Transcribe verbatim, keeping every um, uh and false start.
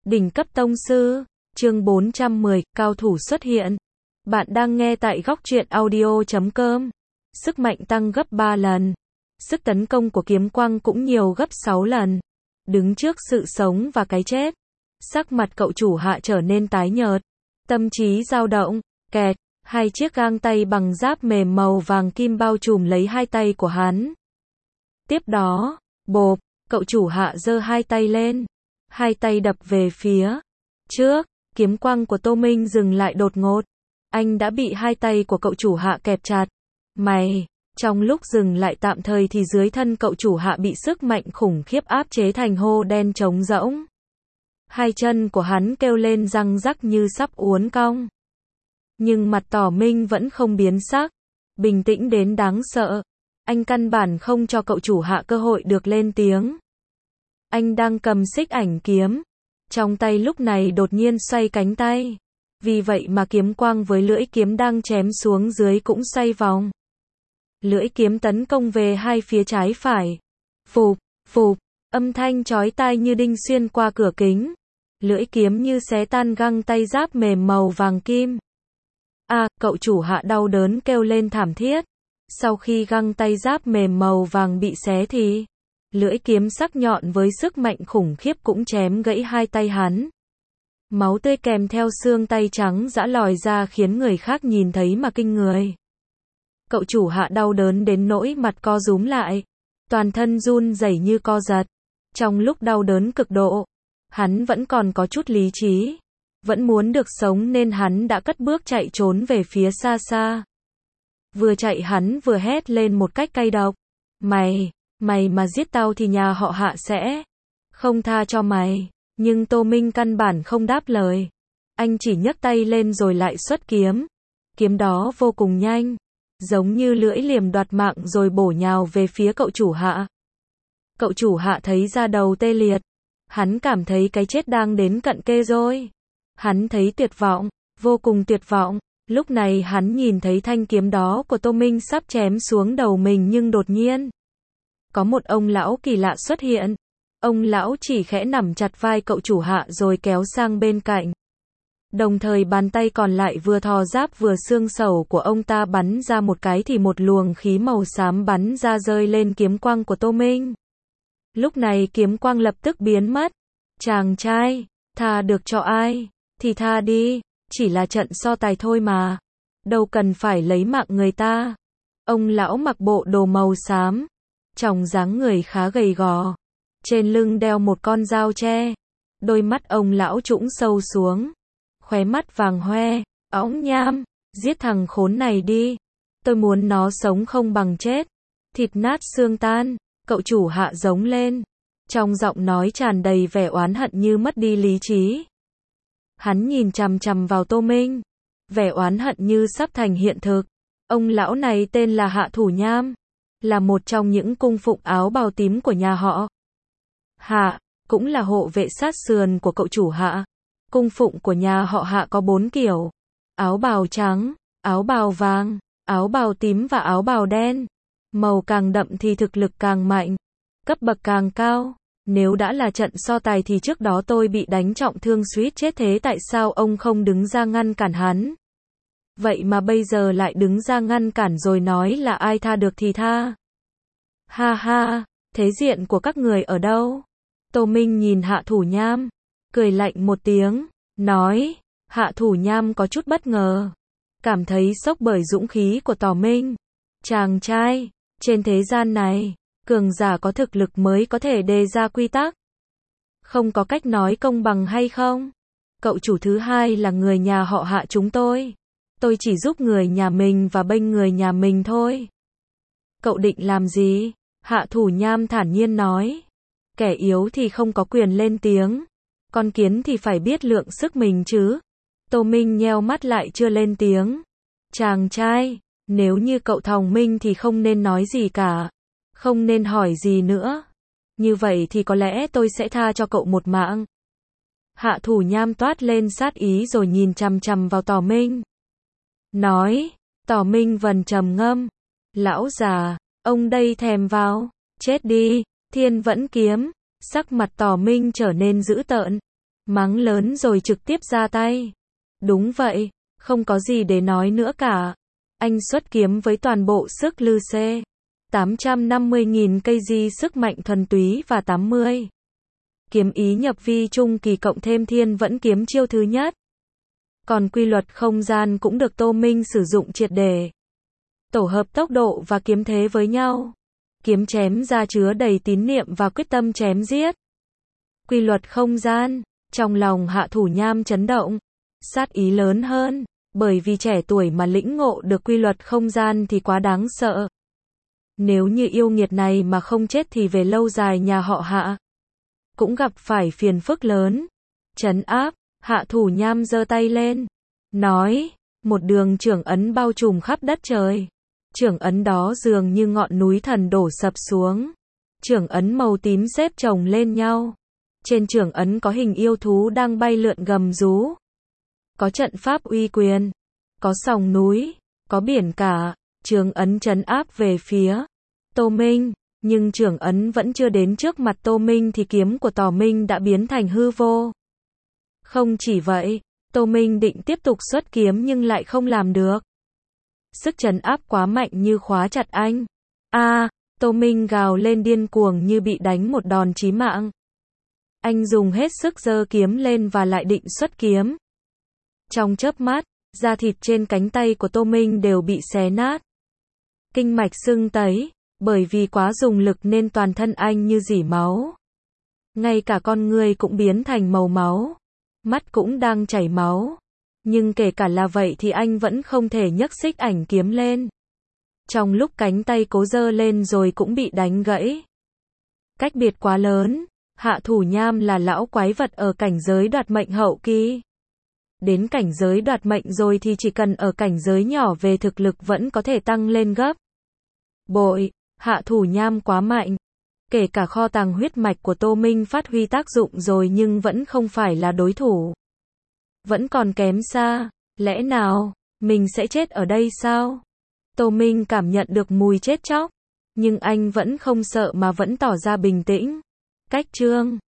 Đỉnh cấp tông sư, chương bốn trăm mười, cao thủ xuất hiện. Bạn đang nghe tại góc truyện audio chấm com. Sức mạnh tăng gấp ba lần. Sức tấn công của kiếm quang cũng nhiều gấp sáu lần. Đứng trước sự sống và cái chết. Sắc mặt cậu chủ hạ trở nên tái nhợt. Tâm trí dao động, kẹt. Hai chiếc găng tay bằng giáp mềm màu vàng kim bao trùm lấy hai tay của hắn. Tiếp đó, bộp, cậu chủ hạ giơ hai tay lên. Hai tay đập về phía trước, kiếm quang của Tô Minh dừng lại đột ngột. Anh đã bị hai tay của cậu chủ hạ kẹp chặt. Mày, trong lúc dừng lại tạm thời thì dưới thân cậu chủ hạ bị sức mạnh khủng khiếp áp chế thành hô đen trống rỗng. Hai chân của hắn kêu lên răng rắc như sắp uốn cong. Nhưng mặt Tỏ Minh vẫn không biến sắc, bình tĩnh đến đáng sợ. Anh căn bản không cho cậu chủ hạ cơ hội được lên tiếng. Anh đang cầm xích ảnh kiếm. Trong tay lúc này đột nhiên xoay cánh tay. Vì vậy mà kiếm quang với lưỡi kiếm đang chém xuống dưới cũng xoay vòng. Lưỡi kiếm tấn công về hai phía trái phải. Phụp, phụp, âm thanh chói tai như đinh xuyên qua cửa kính. Lưỡi kiếm như xé tan găng tay giáp mềm màu vàng kim. À, cậu chủ hạ đau đớn kêu lên thảm thiết. Sau khi găng tay giáp mềm màu vàng bị xé thì lưỡi kiếm sắc nhọn với sức mạnh khủng khiếp cũng chém gãy hai tay hắn. Máu tươi kèm theo xương tay trắng giã lòi ra khiến người khác nhìn thấy mà kinh người. Cậu chủ hạ đau đớn đến nỗi mặt co rúm lại. Toàn thân run rẩy như co giật. Trong lúc đau đớn cực độ, hắn vẫn còn có chút lý trí. Vẫn muốn được sống nên hắn đã cất bước chạy trốn về phía xa xa. Vừa chạy hắn vừa hét lên một cách cay độc. Mày, mày mà giết tao thì nhà họ Hạ sẽ không tha cho mày. Nhưng Tô Minh căn bản không đáp lời. Anh chỉ nhấc tay lên rồi lại xuất kiếm. Kiếm đó vô cùng nhanh, giống như lưỡi liềm đoạt mạng rồi bổ nhào về phía cậu chủ Hạ. Cậu chủ Hạ thấy da đầu tê liệt. Hắn cảm thấy cái chết đang đến cận kề rồi. Hắn thấy tuyệt vọng, vô cùng tuyệt vọng. Lúc này hắn nhìn thấy thanh kiếm đó của Tô Minh sắp chém xuống đầu mình nhưng đột nhiên có một ông lão kỳ lạ xuất hiện. Ông lão chỉ khẽ nắm chặt vai cậu chủ hạ rồi kéo sang bên cạnh. Đồng thời bàn tay còn lại vừa thò giáp vừa xương sầu của ông ta bắn ra một cái thì một luồng khí màu xám bắn ra rơi lên kiếm quang của Tô Minh. Lúc này kiếm quang lập tức biến mất. Chàng trai, tha được cho ai thì tha đi, chỉ là trận so tài thôi mà. Đâu cần phải lấy mạng người ta. Ông lão mặc bộ đồ màu xám, trông dáng người khá gầy gò. Trên lưng đeo một con dao tre. Đôi mắt ông lão trũng sâu xuống. Khóe mắt vàng hoe, óng nham. Giết thằng khốn này đi. Tôi muốn nó sống không bằng chết. Thịt nát xương tan. Cậu chủ hạ giống lên. Trong giọng nói tràn đầy vẻ oán hận như mất đi lý trí. Hắn nhìn chằm chằm vào Tô Minh. Vẻ oán hận như sắp thành hiện thực. Ông lão này tên là Hạ Thủ Nham. Là một trong những cung phụng áo bào tím của nhà họ Hạ, cũng là hộ vệ sát sườn của cậu chủ Hạ. Cung phụng của nhà họ Hạ có bốn kiểu. Áo bào trắng, áo bào vàng, áo bào tím và áo bào đen. Màu càng đậm thì thực lực càng mạnh, cấp bậc càng cao. Nếu đã là trận so tài thì trước đó tôi bị đánh trọng thương suýt chết, thế tại sao ông không đứng ra ngăn cản hắn? Vậy mà bây giờ lại đứng ra ngăn cản rồi nói là ai tha được thì tha. Ha ha, thế diện của các người ở đâu? Tô Minh nhìn Hạ Thủ Nham, cười lạnh một tiếng, nói. Hạ Thủ Nham có chút bất ngờ, cảm thấy sốc bởi dũng khí của Tỏ Minh. Chàng trai, trên thế gian này, cường giả có thực lực mới có thể đề ra quy tắc. Không có cách nói công bằng hay không? Cậu chủ thứ hai là người nhà họ Hạ chúng tôi. Tôi chỉ giúp người nhà mình và bênh người nhà mình thôi. Cậu định làm gì? Hạ Thủ Nham thản nhiên nói. Kẻ yếu thì không có quyền lên tiếng. Con kiến thì phải biết lượng sức mình chứ. Tô Minh nheo mắt lại chưa lên tiếng. Chàng trai, nếu như cậu thông minh thì không nên nói gì cả. Không nên hỏi gì nữa. Như vậy thì có lẽ tôi sẽ tha cho cậu một mạng. Hạ Thủ Nham toát lên sát ý rồi nhìn chằm chằm vào Tỏ Minh. Nói. Tỏ Minh vần trầm ngâm. Lão già, ông đây thèm vào. Chết đi. Thiên Vẫn Kiếm. Sắc mặt Tỏ Minh trở nên dữ tợn. Mắng lớn rồi trực tiếp ra tay. Đúng vậy, không có gì để nói nữa cả. Anh xuất kiếm với toàn bộ sức lư xê. tám trăm năm mươi nghìn cây di sức mạnh thuần túy và tám mươi. Kiếm ý nhập vi trung kỳ cộng thêm thiên vẫn kiếm chiêu thứ nhất. Còn quy luật không gian cũng được Tô Minh sử dụng triệt để. Tổ hợp tốc độ và kiếm thế với nhau. Kiếm chém ra chứa đầy tín niệm và quyết tâm chém giết. Quy luật không gian, trong lòng Hạ Thủ Nham chấn động. Sát ý lớn hơn, bởi vì trẻ tuổi mà lĩnh ngộ được quy luật không gian thì quá đáng sợ. Nếu như yêu nghiệt này mà không chết thì về lâu dài nhà họ Hạ cũng gặp phải phiền phức lớn. Trấn áp, Hạ Thủ Nham giơ tay lên, nói, một đường trưởng ấn bao trùm khắp đất trời. Trưởng ấn đó dường như ngọn núi thần đổ sập xuống. Trưởng ấn màu tím xếp chồng lên nhau. Trên trưởng ấn có hình yêu thú đang bay lượn gầm rú. Có trận pháp uy quyền, có sòng núi, có biển cả. Trưởng ấn trấn áp về phía Tô Minh, nhưng trưởng ấn vẫn chưa đến trước mặt Tô Minh thì kiếm của Tỏ Minh đã biến thành hư vô. Không chỉ vậy, Tô Minh định tiếp tục xuất kiếm nhưng lại không làm được. Sức trấn áp quá mạnh như khóa chặt anh. A, à, Tô Minh gào lên điên cuồng như bị đánh một đòn chí mạng. Anh dùng hết sức giơ kiếm lên và lại định xuất kiếm. Trong chớp mắt, da thịt trên cánh tay của Tô Minh đều bị xé nát. Kinh mạch sưng tấy, bởi vì quá dùng lực nên toàn thân anh như rỉ máu. Ngay cả con người cũng biến thành màu máu. Mắt cũng đang chảy máu. Nhưng kể cả là vậy thì anh vẫn không thể nhấc xích ảnh kiếm lên. Trong lúc cánh tay cố giơ lên rồi cũng bị đánh gãy. Cách biệt quá lớn. Hạ Thủ Nham là lão quái vật ở cảnh giới đoạt mệnh hậu kỳ. Đến cảnh giới đoạt mệnh rồi thì chỉ cần ở cảnh giới nhỏ về thực lực vẫn có thể tăng lên gấp bội. Hạ Thủ Nham quá mạnh. Kể cả kho tàng huyết mạch của Tô Minh phát huy tác dụng rồi nhưng vẫn không phải là đối thủ. Vẫn còn kém xa. Lẽ nào mình sẽ chết ở đây sao? Tô Minh cảm nhận được mùi chết chóc. Nhưng anh vẫn không sợ mà vẫn tỏ ra bình tĩnh. Cách chương